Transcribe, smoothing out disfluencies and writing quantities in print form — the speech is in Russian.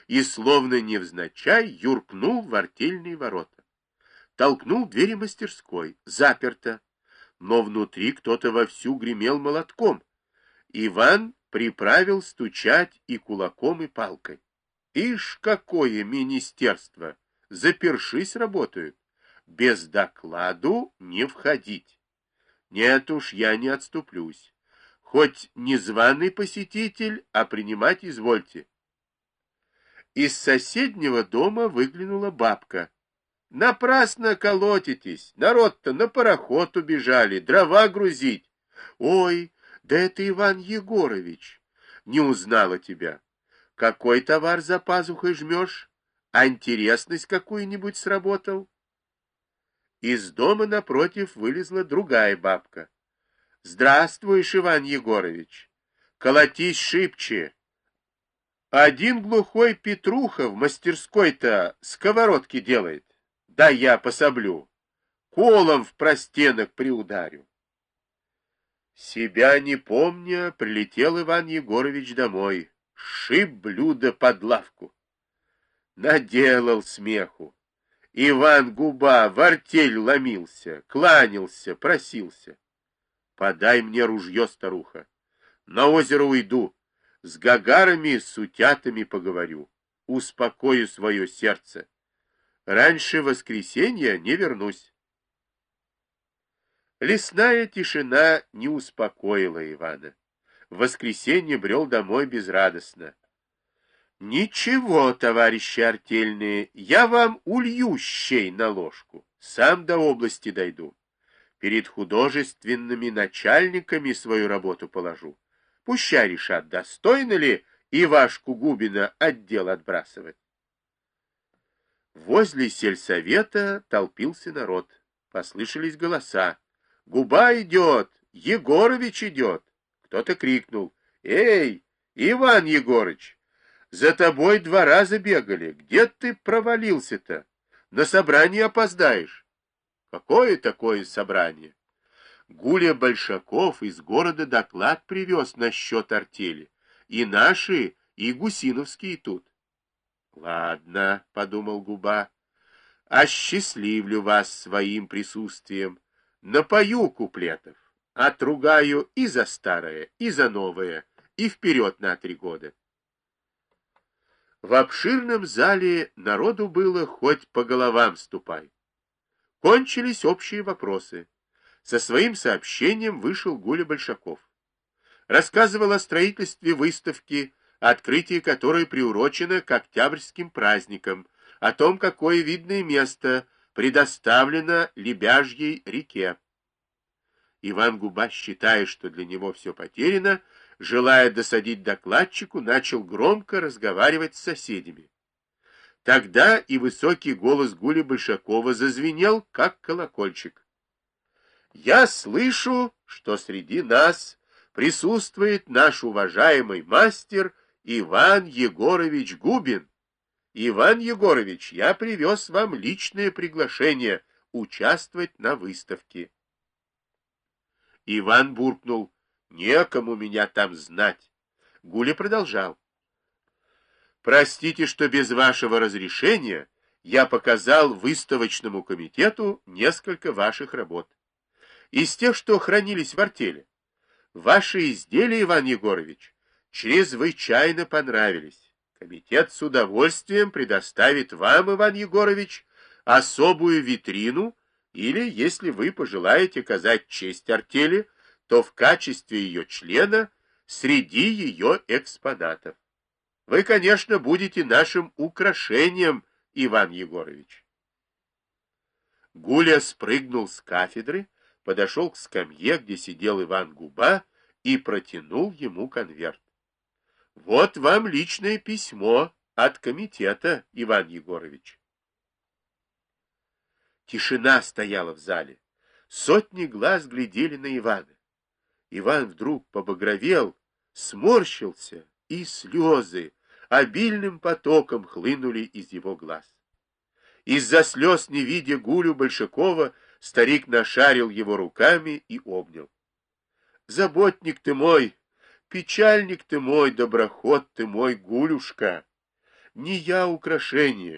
и, словно невзначай, юркнул в артельные ворота. Толкнул двери мастерской, заперто, но внутри кто-то вовсю гремел молотком. Иван приправил стучать и кулаком, и палкой. Ишь, какое министерство! Запершись работают. Без докладу не входить. Нет уж, я не отступлюсь. Хоть незваный посетитель, а принимать извольте. Из соседнего дома выглянула бабка. Напрасно колотитесь, народ-то на пароход убежали, дрова грузить. Ой, да это Иван Егорович. Не узнала тебя. Какой товар за пазухой жмешь? А интересность какую-нибудь сработал? Из дома напротив вылезла другая бабка. Здравствуешь, Иван Егорович. Колотись шибче. Один глухой Петруха в мастерской-то сковородки делает. Да я пособлю. Колом в простенок приударю. Себя не помня, прилетел Иван Егорович домой. Шиб блюдо под лавку. Наделал смеху. Иван Губа в артель ломился, кланялся, просился. Подай мне ружье, старуха. На озеро уйду. С гагарами, с утятами поговорю. Успокою свое сердце. Раньше воскресенья не вернусь. Лесная тишина не успокоила Ивана. В воскресенье брел домой безрадостно. Ничего, товарищи артельные, я вам улью щей на ложку. Сам до области дойду. Перед художественными начальниками свою работу положу. Пущай решат, достойно ли Ивашку Губина отдел отбрасывать. Возле сельсовета толпился народ. Послышались голоса. «Губа идет! Егорович идет!» Кто-то крикнул. «Эй, Иван Егорыч, за тобой 2 раза бегали. Где ты провалился-то? На собрание опоздаешь». «Какое такое собрание?» Гуля Большаков из города доклад привез насчет артели. И наши, и гусиновские тут. «Ладно», — подумал Губа, — «осчастливлю вас своим присутствием. Напою куплетов, отругаю и за старое, и за новое, и вперед на 3 года». В обширном зале народу было хоть по головам ступай. Кончились общие вопросы. Со своим сообщением вышел Гуля Большаков. Рассказывал о строительстве выставки, открытие которой приурочено к октябрьским праздникам, о том, какое видное место предоставлено Лебяжьей реке. Иван Губа, считая, что для него все потеряно, желая досадить докладчику, начал громко разговаривать с соседями. Тогда и высокий голос Гули Большакова зазвенел, как колокольчик. «Я слышу, что среди нас присутствует наш уважаемый мастер Иван Егорович Губин. Иван Егорович, я привез вам личное приглашение участвовать на выставке». Иван буркнул: «Некому меня там знать». Гуля продолжал: «Простите, что без вашего разрешения я показал выставочному комитету несколько ваших работ. Из тех, что хранились в артели. Ваши изделия, Иван Егорович, чрезвычайно понравились. Комитет с удовольствием предоставит вам, Иван Егорович, особую витрину, или, если вы пожелаете оказать честь артели, то в качестве ее члена среди ее экспонатов. Вы, конечно, будете нашим украшением, Иван Егорович». Гуля спрыгнул с кафедры, подошел к скамье, где сидел Иван Губа, и протянул ему конверт. «Вот вам личное письмо от комитета, Иван Егорович». Тишина стояла в зале. Сотни глаз глядели на Ивана. Иван вдруг побагровел, сморщился, и слезы обильным потоком хлынули из его глаз. Из-за слез, не видя Гулю Большакова, старик нашарил его руками и обнял. «Заботник ты мой, печальник ты мой, доброход ты мой, Гулюшка! Не я украшение.